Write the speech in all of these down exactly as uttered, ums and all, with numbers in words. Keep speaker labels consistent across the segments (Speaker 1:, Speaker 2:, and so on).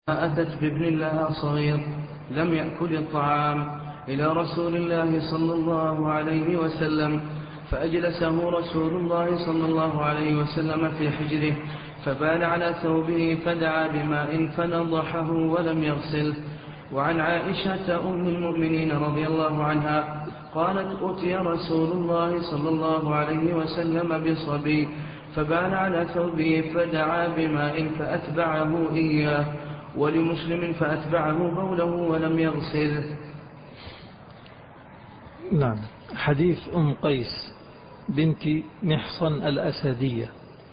Speaker 1: أتت بابن لها صغير لم يأكل الطعام إلى رسول الله صلى الله عليه وسلم، فأجلسه رسول الله صلى الله عليه وسلم في حجره، فبال على ثوبه فدعا بماء فنضحه ولم يغسله. وعن عائشة أم المؤمنين رضي الله عنها قالت: أتي رسول الله صلى الله عليه وسلم بصبي فبال على ثوبه فدعا بماء فأتبعه إياه، ولمسلم فأتبعه بوله ولم يغسله.
Speaker 2: نعم. حديث أم قيس بنت محصن الأسدية،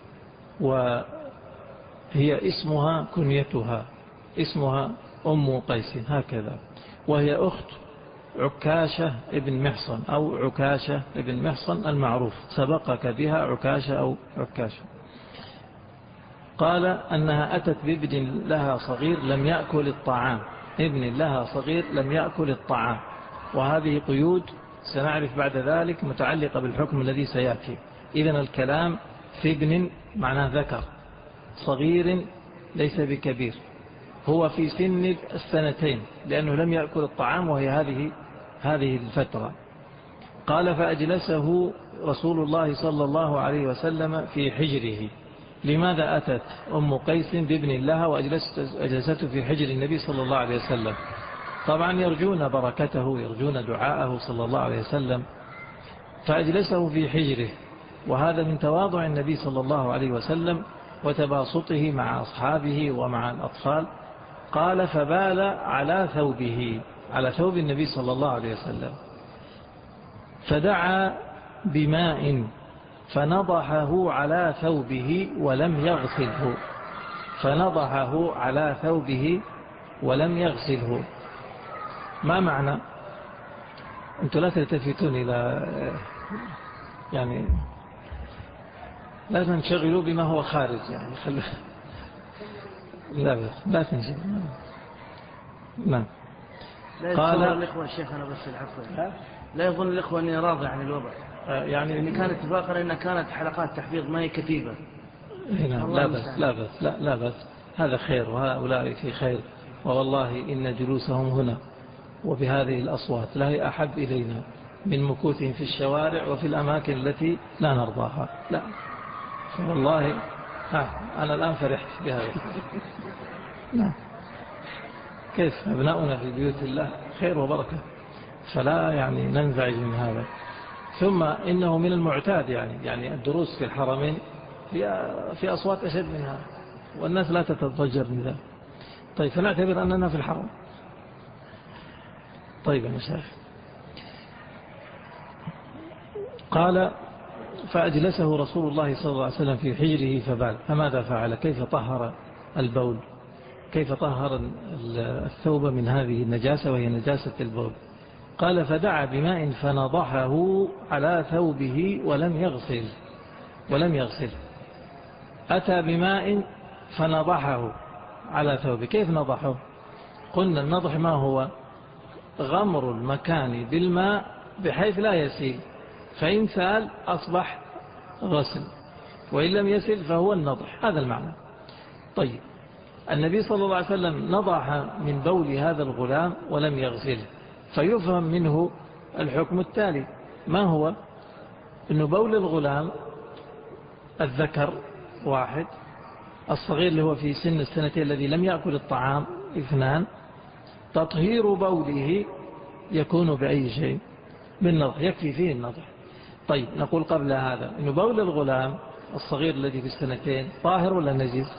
Speaker 2: وهي اسمها كنيتها اسمها أم قيس هكذا، وهي أخت عكاشة ابن محصن أو عكاشة ابن محصن المعروف، سبقك بها عكاشة أو عكاشة. قال أنها أتت بابن لها صغير لم يأكل الطعام، ابن لها صغير لم يأكل الطعام، وهذه قيود سنعرف بعد ذلك متعلقة بالحكم الذي سيأتي. إذن الكلام في ابن معناه ذكر صغير ليس بكبير، هو في سن السنتين لأنه لم يأكل الطعام وهي هذه هذه الفترة. قال: فأجلسه رسول الله صلى الله عليه وسلم في حجره. لماذا أتت أم قيس بابن لها وأجلسته في حجر النبي صلى الله عليه وسلم؟ طبعا يرجون بركته، يرجون دعاءه صلى الله عليه وسلم، فأجلسه في حجره، وهذا من تواضع النبي صلى الله عليه وسلم وتباسطه مع أصحابه ومع الأطفال. قال: فبال على ثوبه، على ثوب النبي صلى الله عليه وسلم، فدعا بماء فنضحه على ثوبه ولم يغسله، فنضحه على ثوبه ولم يغسله. ما معنى؟ أنتم لا تلتفتون إلى، يعني لا تنشغلوا بما هو خارج، يعني خلوا لا بس لا تنشغلوا. نعم.
Speaker 1: قال الإخوة شيخنا بس العفو، لا يظن الإخوة أني راضي عن الوضع، يعني إن كانت اتفاقا إن كانت حلقات تحفيظ ما هي كتيبة.
Speaker 2: نعم. لا بس لا بس لا, لا بس هذا خير، وهؤلاء في خير، والله إن جلوسهم هنا وبهذه الأصوات لا هي أحب إلينا من مكوثهم في الشوارع وفي الأماكن التي لا نرضاها. لا والله آه أنا الآن فرحت بهذا. نعم. كيف أبناؤنا في بيوت الله خير وبركة، فلا يعني ننزعج من هذا. ثم إنه من المعتاد يعني يعني الدروس في الحرمين في في أصوات أشد من هذا، والناس لا تتضجر من ذلك. طيب فنعتبر أننا في الحرم. طيب يا مشايخ. قال: فأجلسه رسول الله صلى الله عليه وسلم في حجره فبال. فماذا فعل؟ كيف طهر البول؟ كيف طهر الثوب من هذه النجاسة وهي نجاسة البول؟ قال: فدعا بماء فنضحه على ثوبه ولم يغسل ولم يغسل أتى بماء فنضحه على ثوبه. كيف نضحه؟ قلنا النضح ما هو؟ غمر المكان بالماء بحيث لا يسيل، فإن سال أصبح غسل، وإن لم يسل فهو النضح. هذا المعنى. طيب النبي صلى الله عليه وسلم نضح من بول هذا الغلام ولم يغسله، فيفهم منه الحكم التالي. ما هو؟ إنه بول الغلام الذكر واحد، الصغير اللي هو في سن السنتين الذي لم يأكل الطعام اثنان، تطهير بوله يكون بأي شيء؟ بالنضح، يكفي فيه النضح. طيب نقول قبل هذا إنه بول الغلام الصغير الذي في السنتين طاهر ولا نجس؟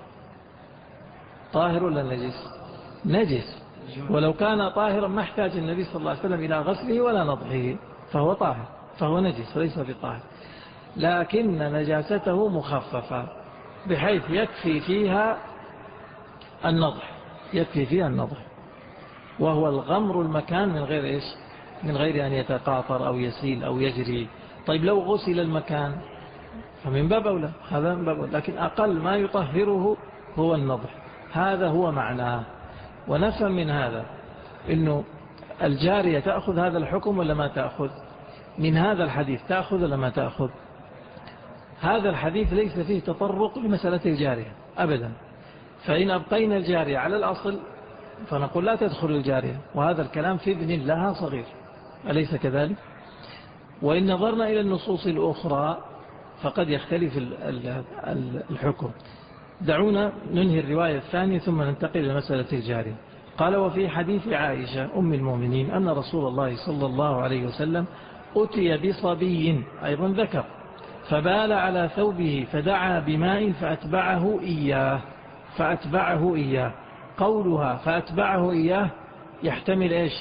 Speaker 2: طاهر ولا نجس؟ نجس. ولو كان طاهرا ما احتاج النبي صلى الله عليه وسلم إلى غسله ولا نضحه، فهو طاهر، فهو نجس وليس بطاهر، لكن نجاسته مخففة بحيث يكفي فيها النضح، يكفي فيها النضح، وهو الغمر المكان من غير إيش؟ من غير أن يتقاطر أو يسيل أو يجري. طيب لو غسل المكان فمن باب أولى، هذا من باب أولى، لكن أقل ما يطهره هو النضح. هذا هو معناه. ونفهم من هذا إنه الجارية تأخذ هذا الحكم ولا ما تأخذ؟ من هذا الحديث تأخذ ولا ما تأخذ؟ هذا الحديث ليس فيه تطرق لمسألة الجارية أبدا، فإن أبقينا الجارية على الأصل فنقول لا تدخل الجارية، وهذا الكلام في ابن لها صغير، أليس كذلك؟ وإن نظرنا إلى النصوص الأخرى فقد يختلف الحكم. دعونا ننهي الرواية الثانية ثم ننتقل إلى مسألة الجارية. قال: وفي حديث عائشة أم المؤمنين أن رسول الله صلى الله عليه وسلم أتي بصبي أيضا ذكر فبال على ثوبه فدعا بماء فأتبعه إياه فأتبعه إياه قولها فأتبعه إياه يحتمل إيش؟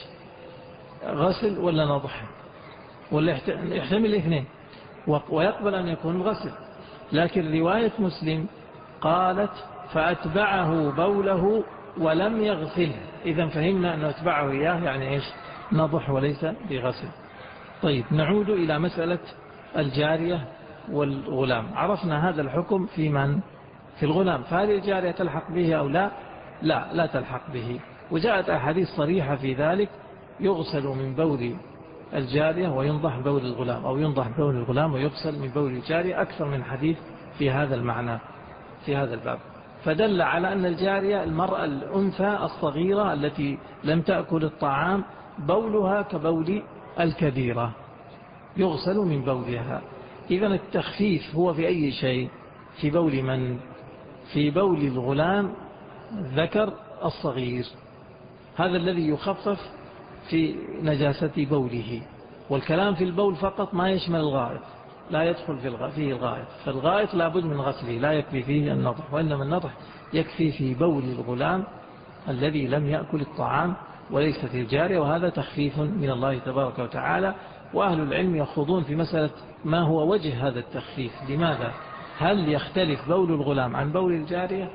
Speaker 2: غسل ولا نضح؟ ولا يحتمل الاثنين، ويقبل أن يكون غسل. لكن رواية مسلم قالت فأتبعه بوله ولم يغسل، إذا فهمنا أنه أتبعه إياه يعني إيش؟ نضح وليس بغسل. طيب، نعود إلى مسألة الجارية والغلام. عرفنا هذا الحكم في من؟ في الغلام. فهل الجارية تلحق به أو لا؟ لا لا تلحق به، وجاءت أحاديث صريحة في ذلك: يغسل من بول الجارية وينضح بول الغلام، أو ينضح بول الغلام ويغسل من بول الجارية، أكثر من حديث في هذا المعنى في هذا الباب. فدل على أن الجارية المرأة الأنثى الصغيرة التي لم تأكل الطعام بولها كبول الكبيرة يغسل من بولها. إذن التخفيف هو في أي شيء؟ في بول من؟ في بول الغلام ذكر الصغير، هذا الذي يخفف في نجاسة بوله. والكلام في البول فقط ما يشمل الغائط، لا يدخل فيه الغائط، فالغائط لابد من غسله، لا يكفي فيه النضح، وإنما النضح يكفي في بول الغلام الذي لم يأكل الطعام وليست الجارية، وهذا تخفيف من الله تبارك وتعالى. وأهل العلم يخوضون في مسألة ما هو وجه هذا التخفيف، لماذا؟ هل يختلف بول الغلام عن بول الجارية؟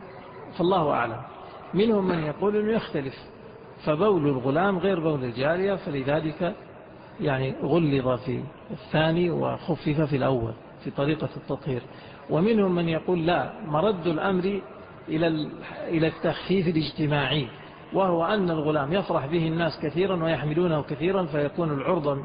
Speaker 2: فالله أعلم. منهم من يقول أنه يختلف، فبول الغلام غير بول الجارية، فلذلك يعني غلظ في الثاني وخفف في الأول في طريقة التطهير. ومنهم من يقول لا، مرد الأمر إلى إلى التخفيف الاجتماعي، وهو أن الغلام يفرح به الناس كثيرا ويحملونه كثيرا، فيكون العرضة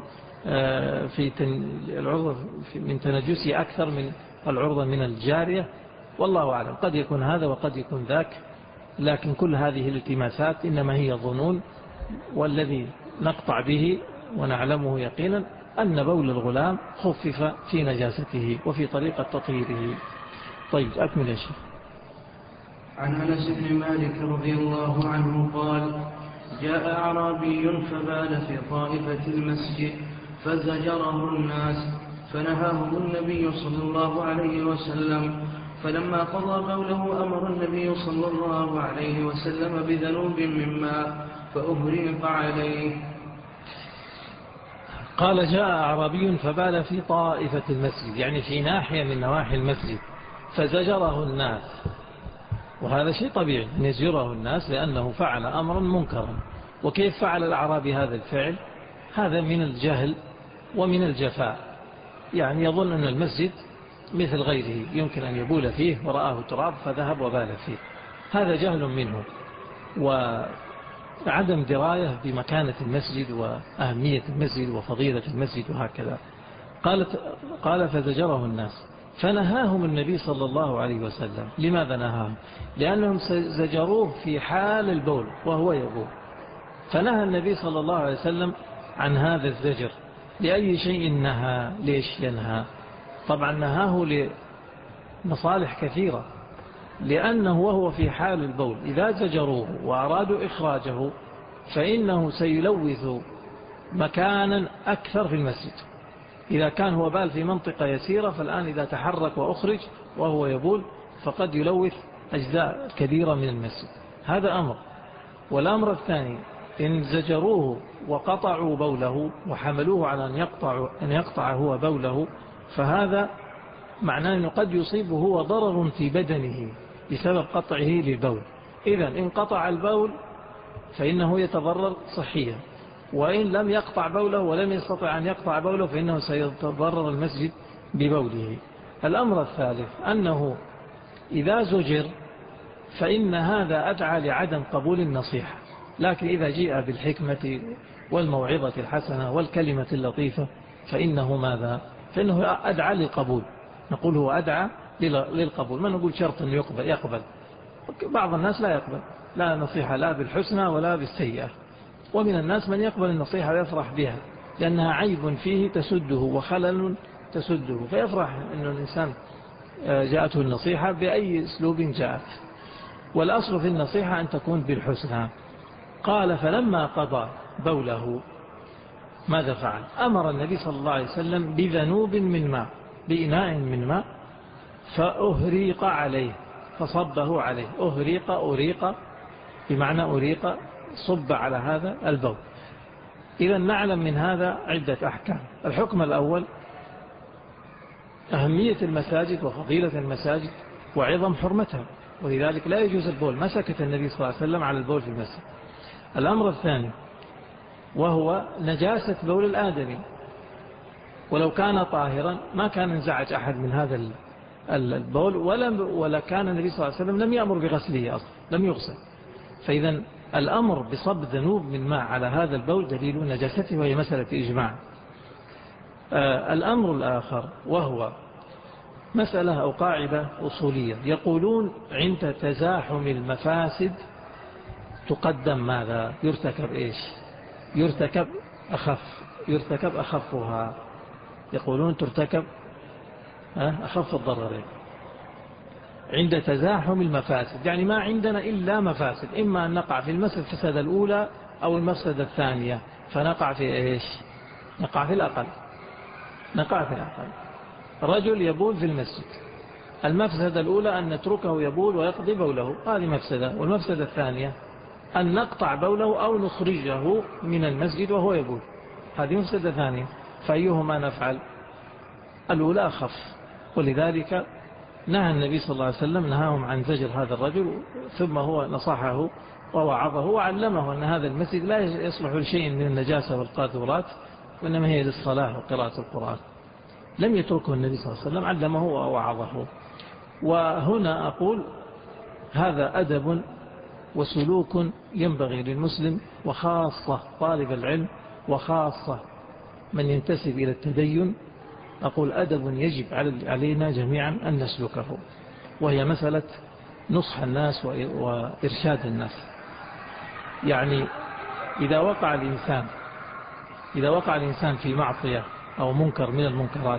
Speaker 2: في العرضة من تنجسه أكثر من العرضة من الجارية. والله أعلم، قد يكون هذا وقد يكون ذاك، لكن كل هذه الالتماسات إنما هي ظنون، والذي نقطع به ونعلمه يقينا أن بول الغلام خفف في نجاسته وفي طريقة تطهيره. طيب، أكمل يا شيخ.
Speaker 1: عن أنس بن مالك رضي الله عنه قال: جاء أعرابي فبال في طائفة المسجد فزجره الناس فنهاهم النبي صلى الله عليه وسلم، فلما قضى بوله أمر النبي صلى الله عليه وسلم بذنوب من ماء فأهريق عليه.
Speaker 2: قال: جاء أعرابي فبال في طائفة المسجد، يعني في ناحية من نواحي المسجد، فزجره الناس، وهذا شيء طبيعي أن يزجره الناس لأنه فعل أمرا منكرا. وكيف فعل الأعرابي هذا الفعل؟ هذا من الجهل ومن الجفاء، يعني يظن أن المسجد مثل غيره يمكن أن يبول فيه ورآه تراب فذهب وبال فيه، هذا جهل منه وعدم دراية بمكانة المسجد وأهمية المسجد وفضيلة المسجد وهكذا. قالت قال: فزجره الناس فنهاهم النبي صلى الله عليه وسلم. لماذا نهاهم؟ لأنهم زجروه في حال البول وهو يبول، فنهى النبي صلى الله عليه وسلم عن هذا الزجر. لأي شيء نهى؟ ليش ينهى؟ طبعا نهاه لمصالح كثيرة، لأنه وهو في حال البول إذا زجروه وأرادوا إخراجه فإنه سيلوث مكانا أكثر في المسجد. إذا كان هو بال في منطقة يسيرة، فالآن إذا تحرك وأخرج وهو يبول فقد يلوث أجزاء كبيرة من المسجد، هذا أمر. والأمر الثاني، إن زجروه وقطعوا بوله وحملوه على أن يقطع, أن يقطع هو بوله، فهذا معناه أنه قد يصيبه هو ضرر في بدنه بسبب قطعه للبول. إذن إن قطع البول فإنه يتضرر صحيا، وإن لم يقطع بوله ولم يستطع أن يقطع بوله فإنه سيتضرر المسجد ببوله. الأمر الثالث أنه إذا زجر فإن هذا أدعى لعدم قبول النصيحة، لكن إذا جاء بالحكمة والموعظة الحسنة والكلمة اللطيفة فإنه ماذا؟ فإنه أدعى للقبول. نقول هو أدعى للقبول، ما نقول شرط أن يقبل, يقبل بعض الناس لا يقبل لا نصيحة لا بالحسنى ولا بالسيئة، ومن الناس من يقبل النصيحة ويفرح بها لأنها عيب فيه تسده وخلل تسده، فيفرح أن الإنسان جاءته النصيحة بأي أسلوب جاءت. والأصل في النصيحة أن تكون بالحسنى. قال فلما قضى بوله ماذا فعل؟ أمر النبي صلى الله عليه وسلم بذنوب من ماء، بإناء من ماء، فأهريق عليه، فصبه عليه. أهريق أريق بمعنى أريق، صب على هذا البول. إذا نعلم من هذا عدة أحكام. الحكم الأول أهمية المساجد وفضيلة المساجد وعظم حرمتها، ولذلك لا يجوز البول، ما سكت النبي صلى الله عليه وسلم على البول في المسجد. الأمر الثاني وهو نجاسة بول الآدمي، ولو كان طاهرا ما كان انزعج أحد من هذا البول، ولا, ولا كان النبي صلى الله عليه وسلم لم يأمر بغسله أصلا، لم يغسل. فإذا الأمر بصب ذنوب من ماء على هذا البول دليل نجاسته، وهي مسألة إجماع. آه الأمر الآخر وهو مسألة أو قاعدة أصولية، يقولون عند تزاحم المفاسد تقدم ماذا؟ يرتكب إيش؟ يرتكب أخف، يرتكب أخفها. يقولون ترتكب أخف الضررين عند تزاحم المفاسد، يعني ما عندنا إلا مفاسد، إما أن نقع في المفسدة الأولى أو المفسدة الثانية، فنقع في إيش؟ نقع في الأقل، نقع في الأقل. رجل يبول في المسجد، المفسدة الأولى أن نتركه يبول ويقضي بوله، هذه مفسدة. والمفسدة الثانية أن نقطع بوله أو نخرجه من المسجد وهو يبول، هذه مفسدة ثانية. فأيهما نفعل؟ الأولى أخف. ولذلك نهى النبي صلى الله عليه وسلم، نهاهم عن زجر هذا الرجل، ثم هو نصحه ووعظه وعلمه أن هذا المسجد لا يصلح لشيء من النجاسة والقاذورات، وإنما هي للصلاة وقراءة القرآن. لم يتركه النبي صلى الله عليه وسلم، علمه ووعظه. وهنا أقول هذا أدب وسلوك ينبغي للمسلم، وخاصة طالب العلم، وخاصة من ينتسب إلى التدين. أقول أدب يجب علينا جميعا أن نسلكه، وهي مسألة نصح الناس وإرشاد الناس. يعني إذا وقع الإنسان إذا وقع الإنسان في معصية أو منكر من المنكرات،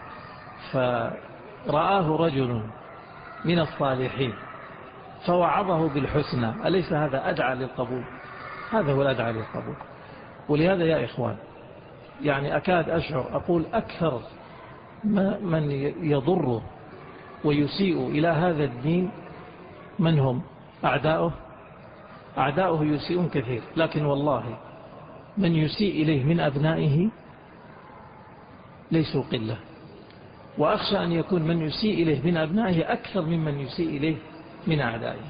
Speaker 2: فرآه رجل من الصالحين فوعظه بالحسنى، أليس هذا أدعى للقبول؟ هذا هو الأدعى للقبول. ولهذا يا إخوان، يعني أكاد أشعر أقول أكثر من يضر ويسيء إلى هذا الدين من هم؟ أعداؤه. أعداؤه يسيئون كثير، لكن والله من يسيء إليه من أبنائه ليسوا قلة، وأخشى أن يكون من يسيء إليه من أبنائه أكثر ممن يسيء إليه من أعدائه.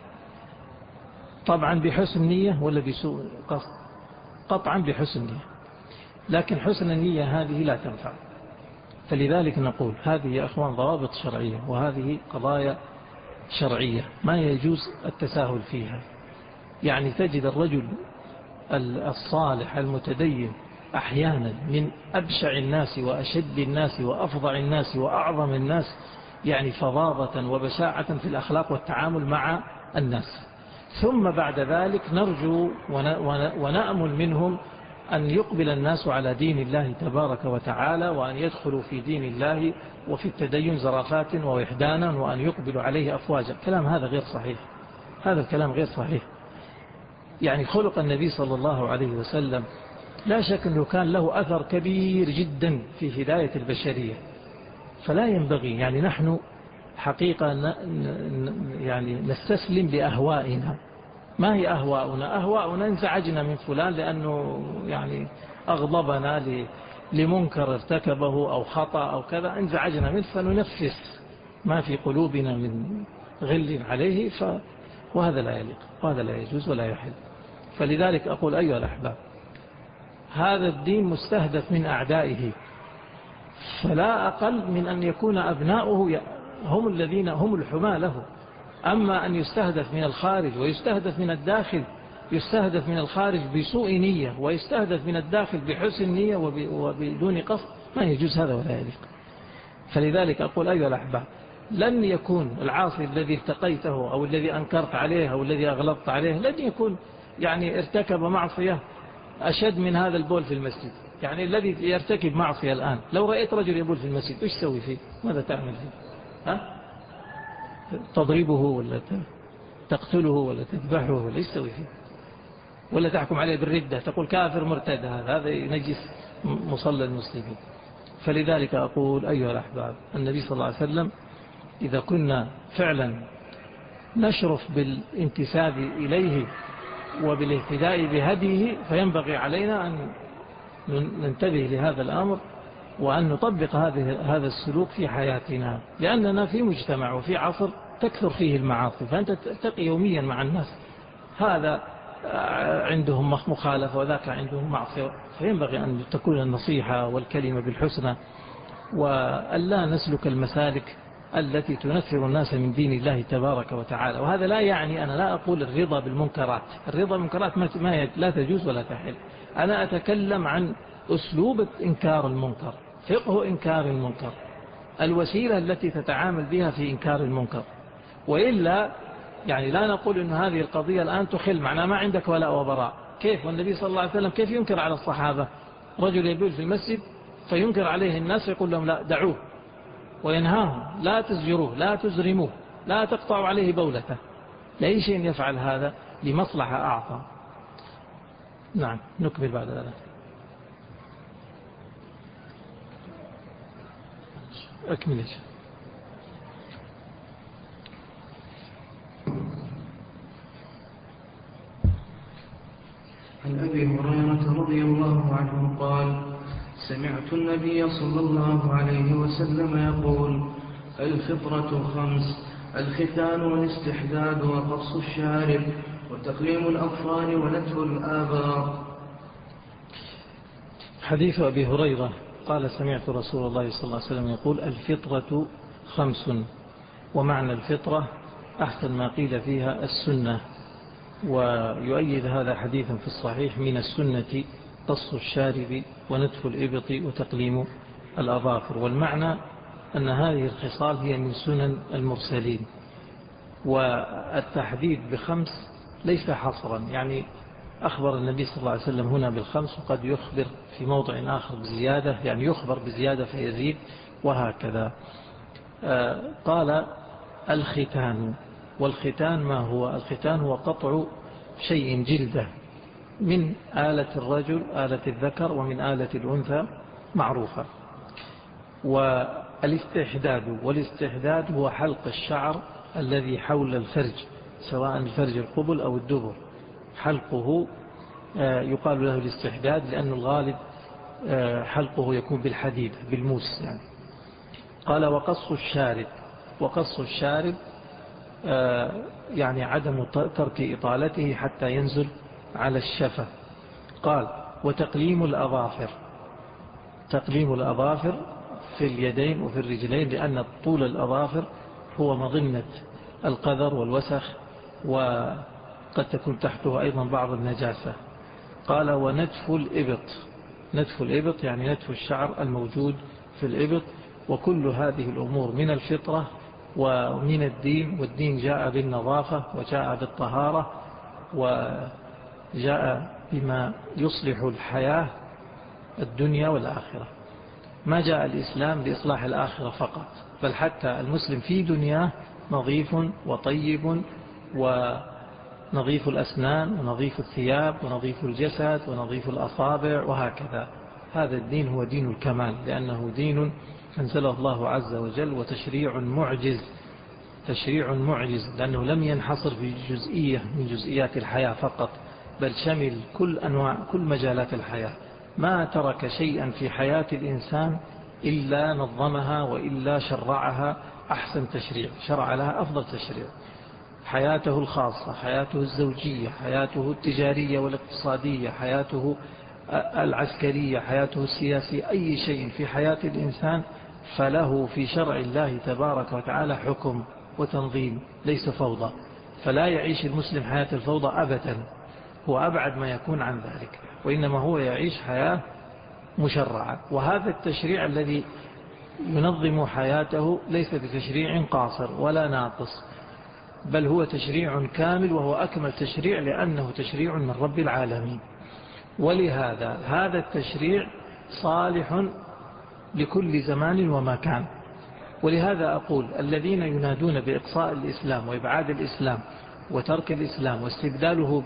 Speaker 2: طبعا بحسن نية ولا بسوء قصد؟ قطعا بحسن نية، لكن حسن النية هذه لا تنفع. فلذلك نقول هذه يا أخوان ضوابط شرعية، وهذه قضايا شرعية ما يجوز التساهل فيها. يعني تجد الرجل الصالح المتدين أحيانا من أبشع الناس وأشد الناس وأفظع الناس وأعظم الناس، يعني فظاظة وبشاعة في الأخلاق والتعامل مع الناس، ثم بعد ذلك نرجو ونأمل منهم أن يقبل الناس على دين الله تبارك وتعالى، وأن يدخلوا في دين الله وفي التدين زرافات ووحدانا، وأن يقبلوا عليه أفواجا. كلام هذا غير صحيح، هذا الكلام غير صحيح. يعني خلق النبي صلى الله عليه وسلم لا شك أنه كان له أثر كبير جدا في هداية البشرية، فلا ينبغي يعني نحن حقيقة يعني نستسلم لأهوائنا. ما هي أهواؤنا؟ أهواؤنا انزعجنا من فلان لأنه يعني أغضبنا لمنكر ارتكبه أو خطأ أو كذا، انزعجنا منه فننفس ما في قلوبنا من غل عليه، ف... وهذا لا يليق وهذا لا يجوز ولا يحل. فلذلك أقول أيها الأحباب، هذا الدين مستهدف من أعدائه، فلا أقل من أن يكون أبناؤه هم الذين هم الحماة له. أما أن يستهدف من الخارج ويستهدف من الداخل، يستهدف من الخارج بسوء نية ويستهدف من الداخل بحسن نية وبدون قصد، ما يجوز هذا ولا يليق. فلذلك أقول أيها الأحباب، لن يكون العاصي الذي التقيته أو الذي أنكرت عليه أو الذي أغلطت عليه لن يكون يعني ارتكب معصية أشد من هذا البول في المسجد. يعني الذي يرتكب معصية الآن لو رأيت رجل يبول في المسجد إيش تسوي فيه؟ ماذا تعمل فيه؟ ها؟ تضربه ولا تقتله ولا تذبحه ولا إيش تسوي فيه؟ ولا تحكم عليه بالردة تقول كافر مرتد، هذا هذا ينجس مصلى المسلمين. فلذلك أقول أيها الأحباب النبي صلى الله عليه وسلم إذا كنا فعلا نشرف بالانتساب إليه وبالاهتداء بهديه فينبغي علينا أن ننتبه لهذا الأمر وأن نطبق هذه هذا السلوك في حياتنا، لأننا في مجتمع وفي عصر تكثر فيه المعاصي، فأنت تلتقي يوميا مع الناس هذا عندهم مخالفة وذاك عندهم معصية، فينبغي أن تكون النصيحة والكلمة بالحسنى وألا نسلك المسالك التي تنفر الناس من دين الله تبارك وتعالى. وهذا لا يعني أنا لا أقول الرضا بالمنكرات، الرضا بالمنكرات ما لا تجوز ولا تحل، أنا أتكلم عن أسلوب إنكار المنكر، فقه إنكار المنكر، الوسيلة التي تتعامل بها في إنكار المنكر. وإلا يعني لا نقول أن هذه القضية الآن تخل معنا ما عندك ولاء وبراء. كيف؟ والنبي صلى الله عليه وسلم كيف ينكر على الصحابة؟ رجل يبول في المسجد فينكر عليه الناس يقول لهم لا دعوه وينهاهم لا تزجروه لا تزرموه لا تقطعوا عليه بولته، لأي شيء يفعل هذا لمصلحة أعظم. نعم نكمل بعد ذلك. أكمل.
Speaker 1: عن أبي هريرة رضي الله عنه قال سمعت النبي صلى الله عليه وسلم يقول الفطرة خمس: الختان والاستحداد وقص الشارب وتقليم الأظفار ونتف الآبار.
Speaker 2: حديث أبي هريرة قال سمعت رسول الله صلى الله عليه وسلم يقول الفطرة خمس، ومعنى الفطرة أحسن ما قيل فيها السنة، ويؤيد هذا حديث في الصحيح من السنة قص الشارب ونتف الإبط وتقليم الأظافر. والمعنى أن هذه الخصال هي من سنن المرسلين، والتحديد بخمس ليس حصرا، يعني أخبر النبي صلى الله عليه وسلم هنا بالخمس وقد يخبر في موضع آخر بزيادة، يعني يخبر بزيادة فيزيد وهكذا. قال الختان، والختان ما هو؟ الختان هو قطع شيء جلده من آلة الرجل آلة الذكر ومن آلة الأنثى معروفة. والاستحداد، والاستحداد هو حلق الشعر الذي حول الفرج سواء الفرج القبل أو الدبر، حلقه يقال له الاستحداد لأن الغالب حلقه يكون بالحديد بالموس يعني. قال وقص الشارب، وقص الشارب يعني عدم ترك إطالته حتى ينزل على الشفة. قال وتقليم الأظافر، تقليم الأظافر في اليدين وفي الرجلين لأن طول الأظافر هو مظنة القذر والوسخ وقد تكون تحته أيضا بعض النجاسة. قال ونتف الإبط، نتف الإبط يعني نتف الشعر الموجود في الإبط. وكل هذه الأمور من الفطرة ومن الدين، والدين جاء بالنظافة وجاء بالطهارة وجاء بما يصلح الحياة الدنيا والآخرة. ما جاء الإسلام لإصلاح الآخرة فقط، بل حتى المسلم في دنياه نظيف وطيب ونظيف الأسنان ونظيف الثياب ونظيف الجسد ونظيف الأصابع وهكذا. هذا الدين هو دين الكمال لأنه دين أنزله الله عز وجل، وتشريع معجز، تشريع معجز لأنه لم ينحصر في جزئية من جزئيات الحياة فقط، بل شمل كل أنواع كل مجالات الحياة. ما ترك شيئا في حياة الإنسان إلا نظمها وإلا شرعها أحسن تشريع، شرع لها أفضل تشريع. حياته الخاصة، حياته الزوجية، حياته التجارية والاقتصادية، حياته العسكرية، حياته السياسية، أي شيء في حياة الإنسان فله في شرع الله تبارك وتعالى حكم وتنظيم، ليس فوضى. فلا يعيش المسلم حياة الفوضى أبدا، هو أبعد ما يكون عن ذلك، وإنما هو يعيش حياة مشرعة. وهذا التشريع الذي ينظم حياته ليس بتشريع قاصر ولا ناقص، بل هو تشريع كامل، وهو أكمل تشريع لأنه تشريع من رب العالمين. ولهذا هذا التشريع صالح لكل زمان ومكان. ولهذا أقول الذين ينادون بإقصاء الإسلام وإبعاد الإسلام وترك الإسلام واستبداله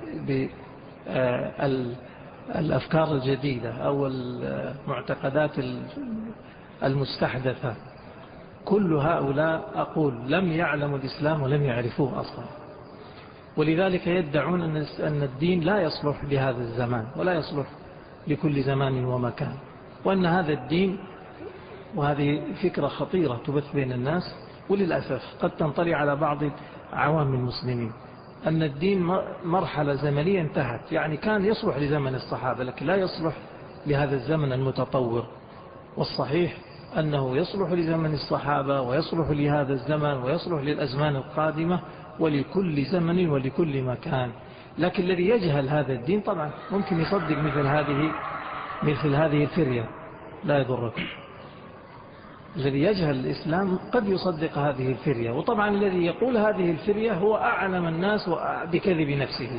Speaker 2: بالأفكار الجديدة أو المعتقدات المستحدثة، كل هؤلاء أقول لم يعلموا الإسلام ولم يعرفوه أصلا. ولذلك يدعون أن الدين لا يصلح لهذا الزمان ولا يصلح لكل زمان ومكان، وأن هذا الدين، وهذه فكرة خطيرة تبث بين الناس وللأسف قد تنطلي على بعض عوام المسلمين، أن الدين مرحلة زمنية انتهت، يعني كان يصلح لزمن الصحابة لكن لا يصلح لهذا الزمن المتطور. والصحيح أنه يصلح لزمن الصحابة ويصلح لهذا الزمن ويصلح للأزمان القادمة ولكل زمن ولكل مكان. لكن الذي يجهل هذا الدين طبعا ممكن يصدق مثل هذه مثل هذه الفرية، لا يضركم. الذي يجهل الإسلام قد يصدق هذه الفرية، وطبعا الذي يقول هذه الفرية هو أعلم الناس بكذب نفسه.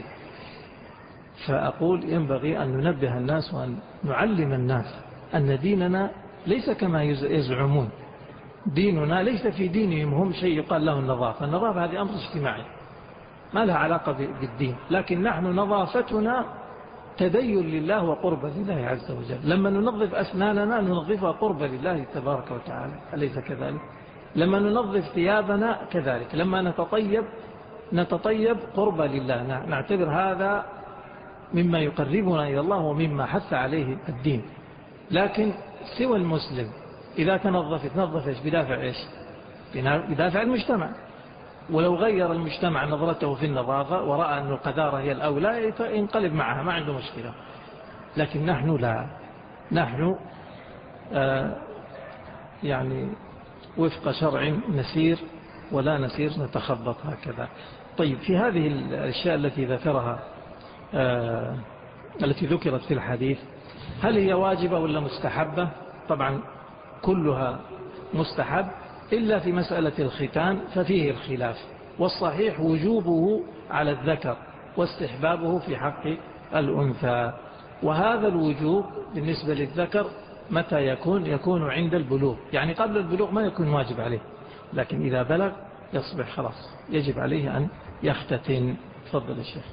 Speaker 2: فأقول ينبغي أن ننبه الناس وأن نعلم الناس أن ديننا ليس كما يزعمون. ديننا ليس في دينهم هم شيء يقال له النظافة. النظافة هذه أمر اجتماعي ما لها علاقة بالدين، لكن نحن نظافتنا تدين لله وقرب لله عز وجل. لما ننظف أسناننا ننظفها قرب لله تبارك وتعالى، أليس كذلك؟ لما ننظف ثيابنا كذلك. لما نتطيب نتطيب قرب لله، نعتبر هذا مما يقربنا إلى الله ومما حث عليه الدين. لكن سوى المسلم إذا تنظف تنظف إيش؟ بدافع إيش؟ بدافع المجتمع. ولو غير المجتمع نظرته في النظافة ورأى أن القذارة هي الأولى ينقلب معها، ما عنده مشكلة. لكن نحن لا، نحن آه يعني وفق شرع نسير ولا نسير نتخبط هكذا. طيب، في هذه الأشياء التي ذكرها آه التي ذكرت في الحديث، هل هي واجبة ولا مستحبة؟ طبعا كلها مستحب إلا في مسألة الختان ففيه الخلاف، والصحيح وجوبه على الذكر واستحبابه في حق الأنثى. وهذا الوجوب بالنسبة للذكر متى يكون؟ يكون عند البلوغ، يعني قبل البلوغ ما يكون واجب عليه، لكن إذا بلغ يصبح خلاص يجب عليه أن يختتن. تفضل الشيخ.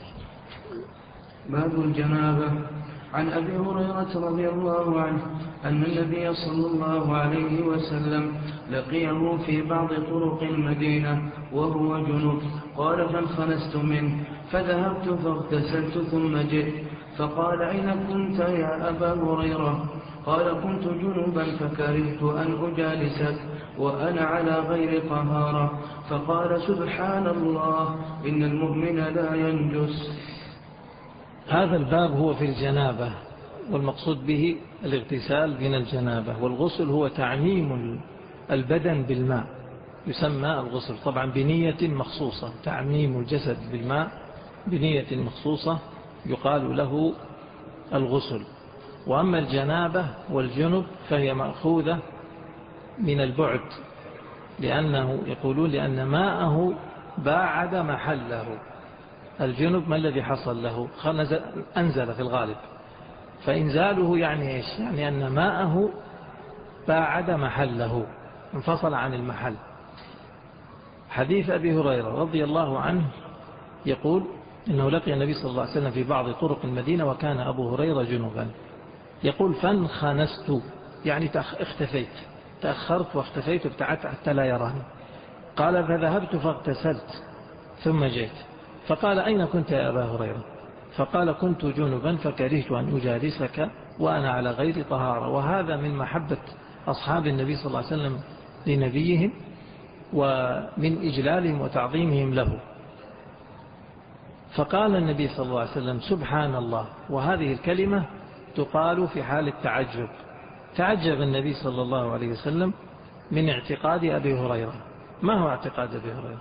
Speaker 1: باب الجنابة. عن أبي هريرة رضي الله عنه أن النبي صلى الله عليه وسلم لقيه في بعض طرق المدينة وهو جنوب، قال فانخنست منه فذهبت فاغتسلت ثم جئت، فقال أين كنت يا أبا هريرة؟ قال كنت جنوبا فكرهت أن أجالسك وأنا على غير طهارة. فقال سبحان الله إن المؤمن لا ينجس.
Speaker 2: هذا الباب هو في الجنابة، والمقصود به الاغتسال من الجنابة. والغسل هو تعميم البدن بالماء، يسمى الغسل طبعا بنية مخصوصة، تعميم الجسد بالماء بنية مخصوصة يقال له الغسل. وأما الجنابة والجنب فهي مأخوذة من البعد، لأنه يقولون لأن ماءه باعد محله. الجنب ما الذي حصل له؟ أنزل في الغالب، فإنزاله يعني إيش؟ يعني أن ماءه باعد محله، انفصل عن المحل. حديث أبي هريرة رضي الله عنه يقول إنه لقي النبي صلى الله عليه وسلم في بعض طرق المدينة وكان أبو هريرة جنوبا. يقول فانخنست، يعني اختفيت، تأخرت واختفيت وابتعدت حتى لا يراني. قال فذهبت فاغتسلت ثم جئت، فقال أين كنت يا أبا هريرة؟ فقال كنت جنبا فكرهت أن أجالسك وأنا على غير طهارة. وهذا من محبة أصحاب النبي صلى الله عليه وسلم لنبيهم ومن إجلالهم وتعظيمهم له. فقال النبي صلى الله عليه وسلم سبحان الله، وهذه الكلمة تقال في حال التعجب. تعجب النبي صلى الله عليه وسلم من اعتقاد أبي هريرة. ما هو اعتقاد أبي هريرة؟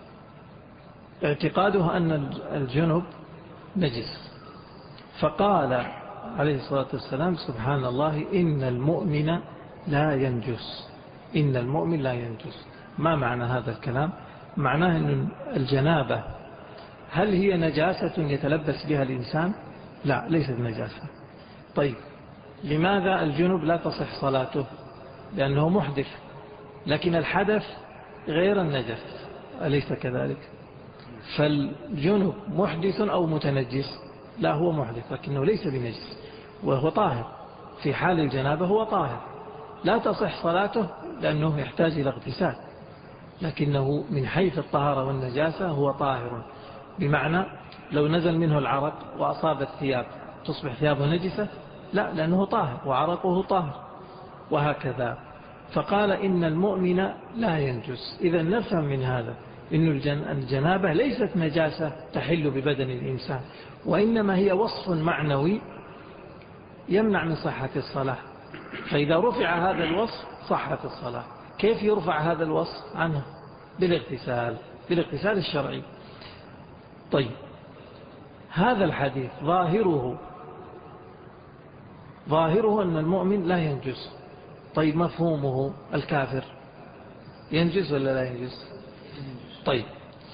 Speaker 2: اعتقاده أن الجنب نجس. فقال عليه الصلاة والسلام سبحان الله إن المؤمن لا ينجس، إن المؤمن لا ينجس. ما معنى هذا الكلام؟ معناه أن الجنابة هل هي نجاسة يتلبس بها الإنسان؟ لا، ليست نجاسة. طيب لماذا الجنب لا تصح صلاته؟ لأنه محدث، لكن الحدث غير النجس، أليس كذلك؟ فالجنب محدث أو متنجس؟ لا، هو محدث لكنه ليس بنجس وهو طاهر. في حال الجنابة هو طاهر، لا تصح صلاته لأنه يحتاج إلى اغتسال، لكنه من حيث الطهارة والنجاسة هو طاهر. بمعنى لو نزل منه العرق وأصاب الثياب تصبح ثيابه نجسة؟ لا، لأنه طاهر وعرقه طاهر، وهكذا. فقال إن المؤمن لا ينجس. إذا نفهم من هذا إن الجنابة ليست نجاسة تحل ببدن الإنسان، وإنما هي وصف معنوي يمنع من صحة الصلاة. فإذا رفع هذا الوصف صحت الصلاة. كيف يرفع هذا الوصف عنه؟ بالاغتسال، بالاغتسال الشرعي. طيب هذا الحديث ظاهره ظاهره أن المؤمن لا ينجس. طيب مفهومه الكافر ينجس ولا لا ينجس؟ طيب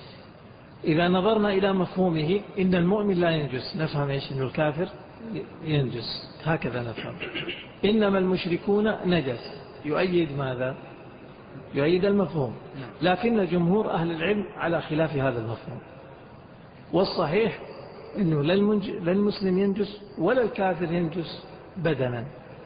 Speaker 2: إذا نظرنا إلى مفهومه إن المؤمن لا ينجس، نفهم إيش؟ إنه الكافر ينجس، هكذا نفهم. إنما المشركون نجس، يؤيد ماذا؟ يؤيد المفهوم. لكن جمهور أهل العلم على خلاف هذا المفهوم، والصحيح أنه لا المسلم ينجس ولا الكافر ينجس بدنا،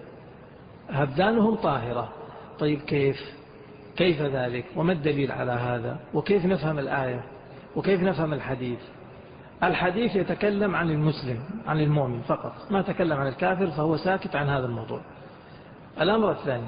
Speaker 2: أبدانهم طاهرة. طيب كيف كيف ذلك؟ وما الدليل على هذا؟ وكيف نفهم الآية؟ وكيف نفهم الحديث؟ الحديث يتكلم عن المسلم، عن المؤمن فقط، ما تكلم عن الكافر، فهو ساكت عن هذا الموضوع. الأمر الثاني،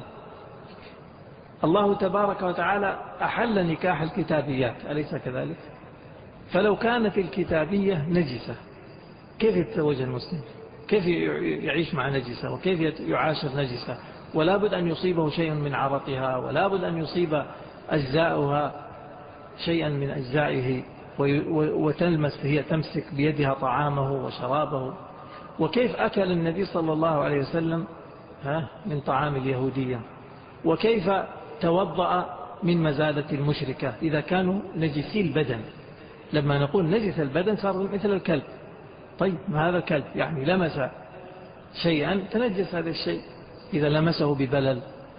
Speaker 2: الله تبارك وتعالى أحل نكاح الكتابيات، أليس كذلك؟ فلو كانت الكتابية نجسة كيف يتزوج المسلم؟ كيف يعيش مع نجسة؟ وكيف يعاشر نجسة؟ ولا بد أن يصيبه شيء من عرقها، ولا بد أن يصيب أجزاؤها شيئا من أجزائه، وتلمس، هي تمسك بيدها طعامه وشرابه. وكيف أكل النبي صلى الله عليه وسلم من طعام اليهودية؟ وكيف توضأ من مزادة المشركة إذا كانوا نجسي البدن؟ لما نقول نجس البدن صار مثل الكلب. طيب ما هذا الكلب؟ يعني لمس شيئا تنجس هذا الشيء إذا لمسه ببلل.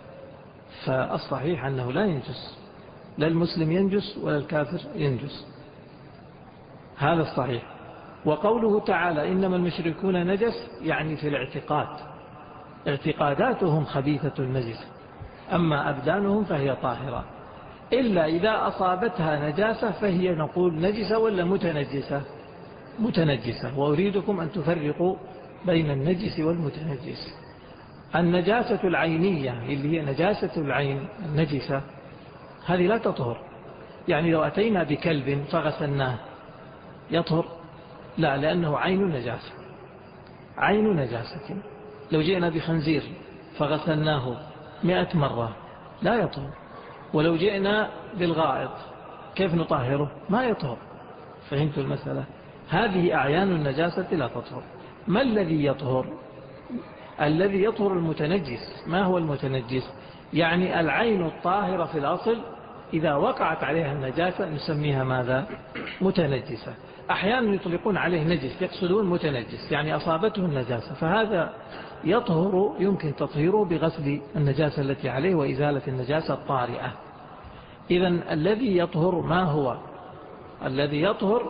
Speaker 2: فالصحيح أنه لا ينجس، لا المسلم ينجس ولا الكافر ينجس، هذا الصحيح. وقوله تعالى إنما المشركون نجس يعني في الاعتقاد، اعتقاداتهم خبيثة النجس، أما أبدانهم فهي طاهرة، إلا إذا أصابتها نجاسة فهي نقول نجسة ولا متنجسة؟ متنجسة. وأريدكم أن تفرقوا بين النجس والمتنجس. النجاسة العينية اللي هي نجاسة العين النجسة هذه لا تطهر. يعني لو أتينا بكلب فغسلناه يطهر؟ لا، لأنه عين نجاسة، عين نجاسة. لو جئنا بخنزير فغسلناه مئة مرة لا يطهر. ولو جئنا بالغائط كيف نطهره؟ ما يطهر. فهمت المسألة؟ هذه أعيان النجاسة لا تطهر. ما الذي يطهر؟ الذي يطهر المتنجس. ما هو المتنجس؟ يعني العين الطاهرة في الأصل إذا وقعت عليها النجاسة نسميها ماذا؟ متنجسة. أحيانا يطلقون عليه نجس يقصدون متنجس، يعني أصابته النجاسة، فهذا يطهر، يمكن تطهيره بغسل النجاسة التي عليه وإزالة النجاسة الطارئة. إذن الذي يطهر ما هو؟ الذي يطهر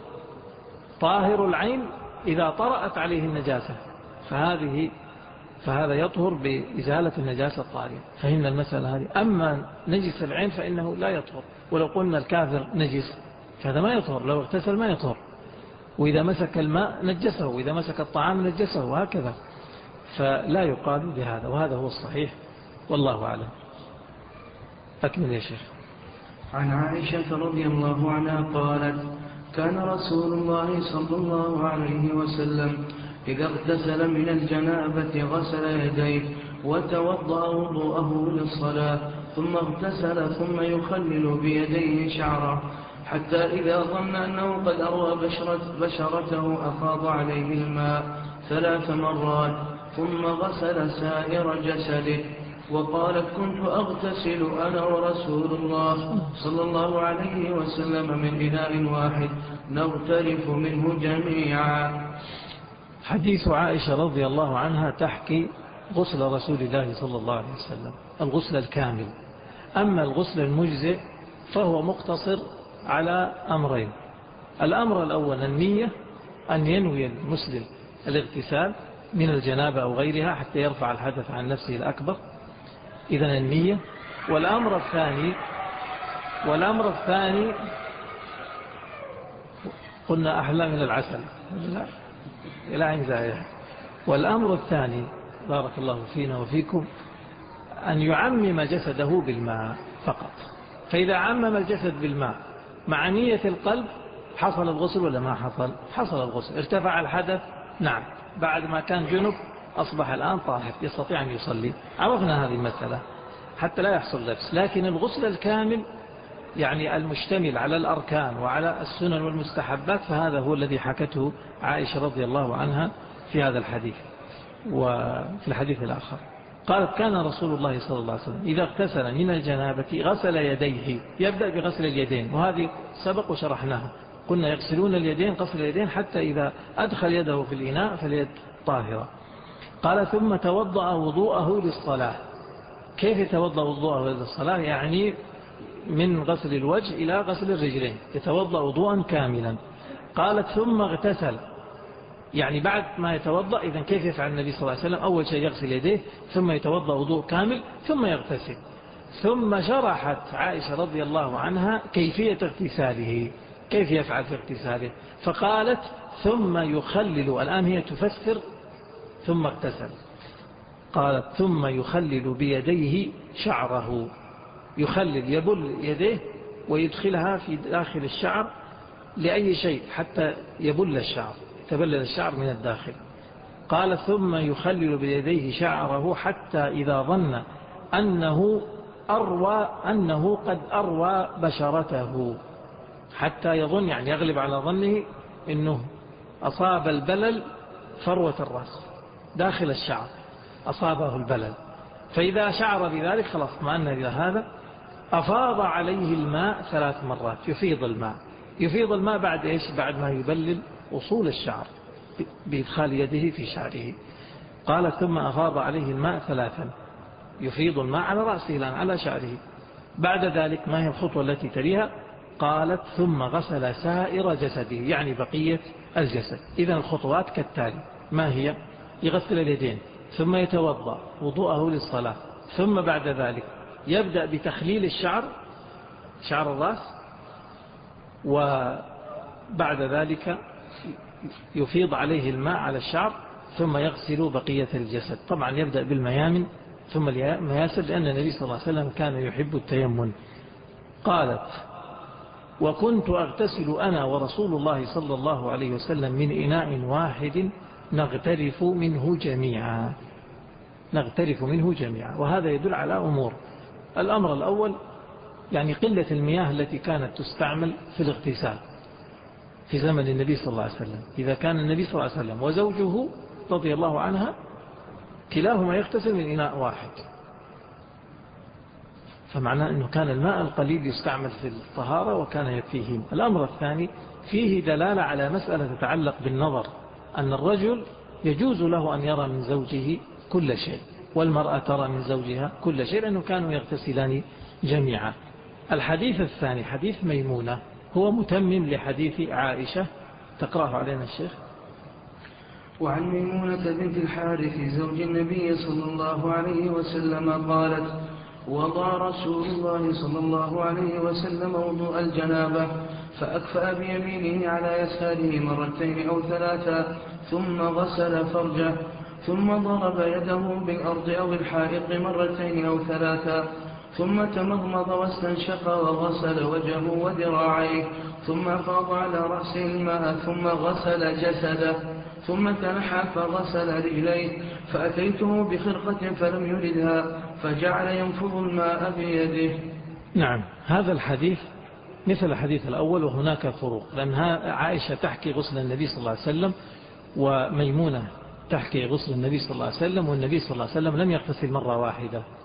Speaker 2: طاهر العين إذا طرأت عليه النجاسة، فهذه فهذا يطهر بإزالة النجاسة الطارئة. فهمنا المسألة هذه. أما نجس العين فإنه لا يطهر. ولو قلنا الكافر نجس فهذا ما يطهر، لو اغتسل ما يطهر، وإذا مسك الماء نجسه، وإذا مسك الطعام نجسه، وهكذا. فلا يقال بهذا، وهذا هو الصحيح والله أعلم. أكمل يا شيخ.
Speaker 1: عن عائشة رضي الله عنها قالت كان رسول الله صلى الله عليه وسلم إذا اغتسل من الجنابة غسل يديه وتوضأ وضوءه للصلاة، ثم اغتسل ثم يخلل بيديه شعره، حتى إذا ظن أنه قد أروى بشرة بشرته أفاض عليه الماء ثلاث مرات، ثم غسل سائر جسده وقالت كنت أغتسل أنا ورسول الله صلى الله عليه وسلم من إناء واحد نغترف منه جميعا.
Speaker 2: حديث عائشة رضي الله عنها تحكي غسل رسول الله صلى الله عليه وسلم الغسل الكامل. أما الغسل المجزئ فهو مقتصر على أمرين. الأمر الأول النية، أن ينوي المسلم الاغتسال من الجنابة أو غيرها حتى يرفع الحدث عن نفسه الأكبر، إذن النية. والأمر الثاني والأمر الثاني قلنا أحلى من العسل لا إلى عين زايا. والأمر الثاني بارك الله فينا وفيكم أن يعمم جسده بالماء فقط. فإذا عمم الجسد بالماء مع نية القلب حصل الغسل ولا ما حصل؟ حصل الغسل. ارتفع الحدث، نعم، بعد ما كان جنب أصبح الآن طاهر يستطيع أن يصلي. عرفنا هذه المسألة حتى لا يحصل لبس. لكن الغسل الكامل يعني المشتمل على الأركان وعلى السنن والمستحبات فهذا هو الذي حكته عائشة رضي الله عنها في هذا الحديث. وفي الحديث الآخر قالت كان رسول الله صلى الله عليه وسلم إذا اغتسل من الجنابة غسل يديه، يبدأ بغسل اليدين، وهذه سبق وشرحناها. قلنا يغسلون اليدين غسل اليدين حتى إذا أدخل يده في الإناء فاليد طاهرة. قال ثم توضأ وضوءه للصلاة. كيف يتوضأ وضوءه للصلاة؟ يعني من غسل الوجه إلى غسل الرجلين يتوضأ وضوءا كاملا. قالت ثم اغتسل، يعني بعد ما يتوضأ. إذن كيف يفعل النبي صلى الله عليه وسلم؟ أول شيء يغسل يديه ثم يتوضأ وضوء كامل ثم يغتسل. ثم شرحت عائشة رضي الله عنها كيفية اغتساله، كيف يفعل في اغتساله. فقالت ثم يخلل، الآن هي تفسر ثم اغتسل. قالت ثم يخلل بيديه شعره، يخلل يبل يديه ويدخلها في داخل الشعر لأي شيء حتى يبل الشعر، تبلل الشعر من الداخل. قال ثم يخلل بيديه شعره حتى إذا ظن أنه أروى أنه قد أروى بشرته، حتى يظن يعني يغلب على ظنه أنه أصاب البلل فروة الرأس داخل الشعر، أصابه البلل. فإذا شعر بذلك خلاص اطمأن إلى هذا، أفاض عليه الماء ثلاث مرات، يفيض الماء يفيض الماء بعد إيش؟ بعد ما يبلل أصول الشعر بإدخال يده في شعره. قال ثم أفاض عليه الماء ثلاثا، يفيض الماء على رأسه الآن على شعره. بعد ذلك ما هي الخطوة التي تليها؟ قالت ثم غسل سائر جسده، يعني بقية الجسد. إذن الخطوات كالتالي، ما هي؟ يغسل اليدين ثم يتوضأ وضوءه للصلاة، ثم بعد ذلك يبدأ بتخليل الشعر، شعر الرأس، وبعد ذلك يفيض عليه الماء على الشعر ثم يغسل بقية الجسد. طبعا يبدأ بالميامن ثم المياسر لأن النبي صلى الله عليه وسلم كان يحب التيمم. قالت وكنت أغتسل أنا ورسول الله صلى الله عليه وسلم من إناء واحد نغترف منه جميعا، نغترف منه جميعا. وهذا يدل على أمور. الأمر الأول يعني قلة المياه التي كانت تستعمل في الاغتسال في زمن النبي صلى الله عليه وسلم. إذا كان النبي صلى الله عليه وسلم وزوجه رضي الله عنها كلاهما يغتسل من إناء واحد، فمعناه أنه كان الماء القليل يستعمل في الطهارة وكان يكفيهم. الأمر الثاني فيه دلالة على مسألة تتعلق بالنظر، أن الرجل يجوز له أن يرى من زوجه كل شيء، والمرأة ترى من زوجها كل شيء، لأنه كانوا يغتسلان جميعا. الحديث الثاني حديث ميمونة هو متمم لحديث عائشة، تقرأه علينا الشيخ.
Speaker 1: وعن ميمونة بنت الحارث زوج النبي صلى الله عليه وسلم قالت وضع رسول الله صلى الله عليه وسلم وضوء الجنابة فأكفأ بيمينه على يساره مرتين أو ثلاثا ثم غسل فرجه ثم ضرب يده بالأرض أو الحائط مرتين أو ثلاثا ثم تمضمض واستنشق وغسل وجهه وذراعيه ثم أفاض على رأسه الماء ثم غسل جسده ثم تنحى فغسل رجليه فأتيته بخرقة فلم يردها فجعل ينفض الماء بيده.
Speaker 2: نعم، هذا الحديث مثل الحديث الأول وهناك فروق، لأن عائشة تحكي غسل النبي صلى الله عليه وسلم وميمونة تحكي غسل النبي صلى الله عليه وسلم، والنبي صلى الله عليه وسلم لم يغتسل مرة واحدة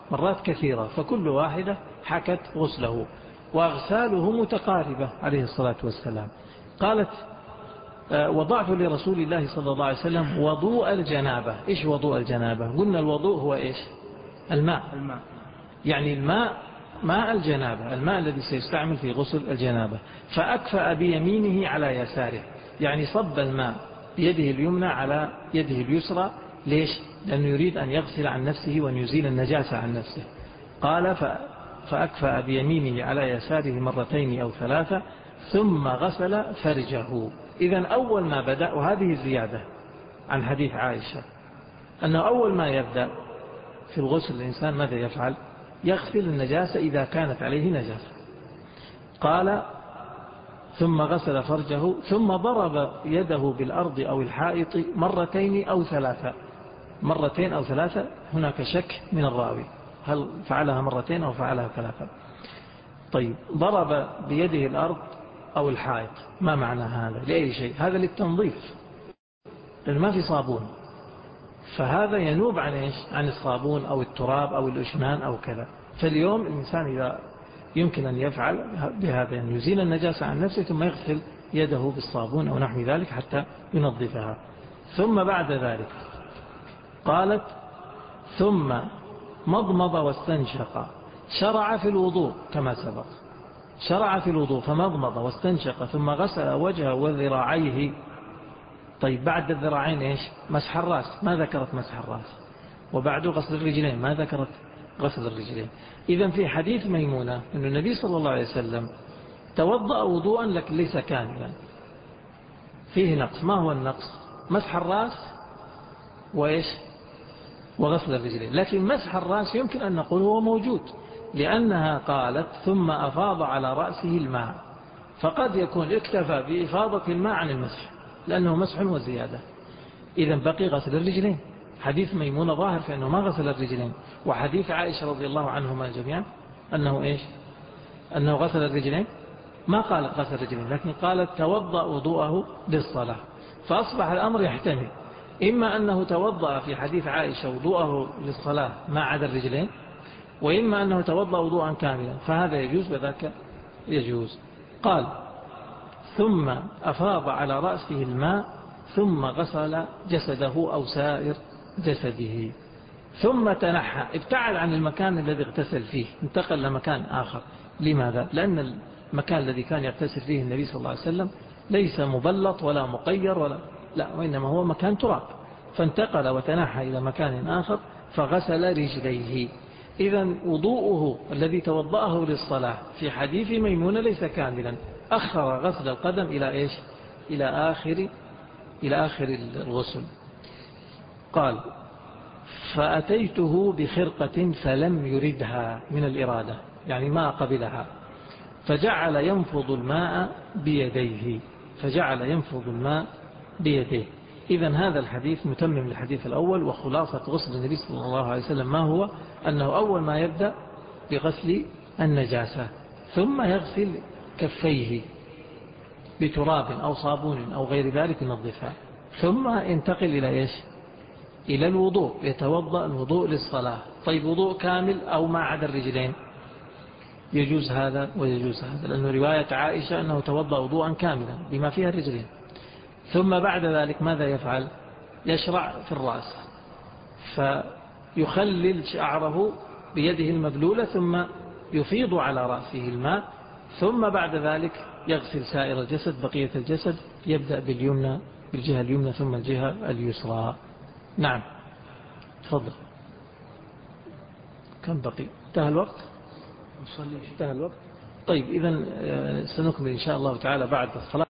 Speaker 2: مرات كثيرة، فكل واحدة حكت غسله، وأغساله متقاربة عليه الصلاة والسلام. قالت وضعت لرسول الله صلى الله عليه وسلم وضوء الجنابة. إيش وضوء الجنابة؟ قلنا الوضوء هو إيش؟ الماء.
Speaker 1: الماء
Speaker 2: يعني الماء، ماء الجنابة، الماء الذي سيستعمل في غسل الجنابة. فأكفأ بيمينه على يساره، يعني صب الماء بيده اليمنى على يده اليسرى. ليش؟ لأنه يريد أن يغسل عن نفسه وأن يزيل النجاسة عن نفسه. قال فأكفأ بيمينه على يساره مرتين أو ثلاثة ثم غسل فرجه. إذن أول ما بدأ، وهذه الزيادة عن حديث عائشة، أنه أول ما يبدأ في الغسل الإنسان ماذا يفعل؟ يغسل النجاسة إذا كانت عليه نجاسة. قال ثم غسل فرجه ثم ضرب يده بالأرض أو الحائط مرتين أو ثلاثة. مرتين أو ثلاثة، هناك شك من الراوي هل فعلها مرتين أو فعلها ثلاثة. طيب، ضرب بيده الأرض أو الحائط، ما معنى هذا؟ لأي شيء؟ هذا للتنظيف، لأنه ما في صابون، فهذا ينوب عن إيش؟ عن الصابون أو التراب أو الأشنان أو كذا. فاليوم الإنسان إذا يمكن أن يفعل بهذا، أن يزيل النجاسة عن نفسه ثم يغسل يده بالصابون أو نحو ذلك حتى ينظفها. ثم بعد ذلك قالت ثم مضمض واستنشق. شرع في الوضوء كما سبق، شرع في الوضوء فمضمض واستنشق ثم غسل وجهه وذراعيه. طيب، بعد الذراعين إيش؟ مسح الرأس، ما ذكرت مسح الرأس. وبعده غسل الرجلين، ما ذكرت غسل الرجلين. إذن في حديث ميمونة أن النبي صلى الله عليه وسلم توضأ وضوءا لكن ليس كاملا، فيه نقص. ما هو النقص؟ مسح الرأس وإيش؟ وغسل الرجلين. لكن مسح الرأس يمكن أن نقول هو موجود، لأنها قالت ثم أفاض على رأسه الماء، فقد يكون اكتفى بإفاضة الماء عن المسح لأنه مسح وزيادة. إذن بقي غسل الرجلين. حديث ميمونة ظاهر في أنه ما غسل الرجلين، وحديث عائشة رضي الله عنهما جميعا أنه إيش؟ أنه غسل الرجلين. ما قالت غسل الرجلين، لكن قالت توضأ وضوءه للصلاة. فأصبح الأمر يحتمل، إما أنه توضأ في حديث عائشة وضوءه للصلاة ما عدا الرجلين، وإما أنه توضأ وضوءا كاملا، فهذا يجوز وذاك يجوز. قال ثم أفاض على رأسه الماء ثم غسل جسده أو سائر جسده ثم تنحى، ابتعد عن المكان الذي اغتسل فيه، انتقل لمكان آخر. لماذا؟ لأن المكان الذي كان يغتسل فيه النبي صلى الله عليه وسلم ليس مبلط ولا مقير ولا لا، وإنما هو مكان تراب، فانتقل وتنحى إلى مكان آخر فغسل رجليه. إذن وضوءه الذي توضأه للصلاة في حديث ميمونة ليس كاملا، أخر غسل القدم إلى إيش؟ إلى آخر إلى آخر الغسل. قال فأتيته بخرقة فلم يردها، من الإرادة يعني ما قبلها، فجعل ينفض الماء بيديه، فجعل ينفض الماء بيديه. إذن هذا الحديث متمم للحديث الأول، وخلاصة غسل النبي صلى الله عليه وسلم ما هو؟ أنه أول ما يبدأ بغسل النجاسة ثم يغسل كفيه بتراب أو صابون أو غير ذلك ينظفها، ثم ينتقل إلى إيش؟ إلى الوضوء، يتوضأ الوضوء للصلاة. طيب، وضوء كامل أو ما عدا الرجلين؟ يجوز هذا ويجوز هذا، لأنه رواية عائشة أنه توضأ وضوءا كاملا بما فيها الرجلين. ثم بعد ذلك ماذا يفعل؟ يشرع في الرأس، فيخلل شعره بيده المبلولة ثم يفيض على رأسه الماء، ثم بعد ذلك يغسل سائر الجسد، بقية الجسد، يبدأ باليمنى بالجهة اليمنى ثم الجهة اليسرى. نعم، تفضل. كم بقي؟ انتهى الوقت؟ انتهى الوقت. طيب، إذن سنكمل إن شاء الله تعالى بعد الصلاة.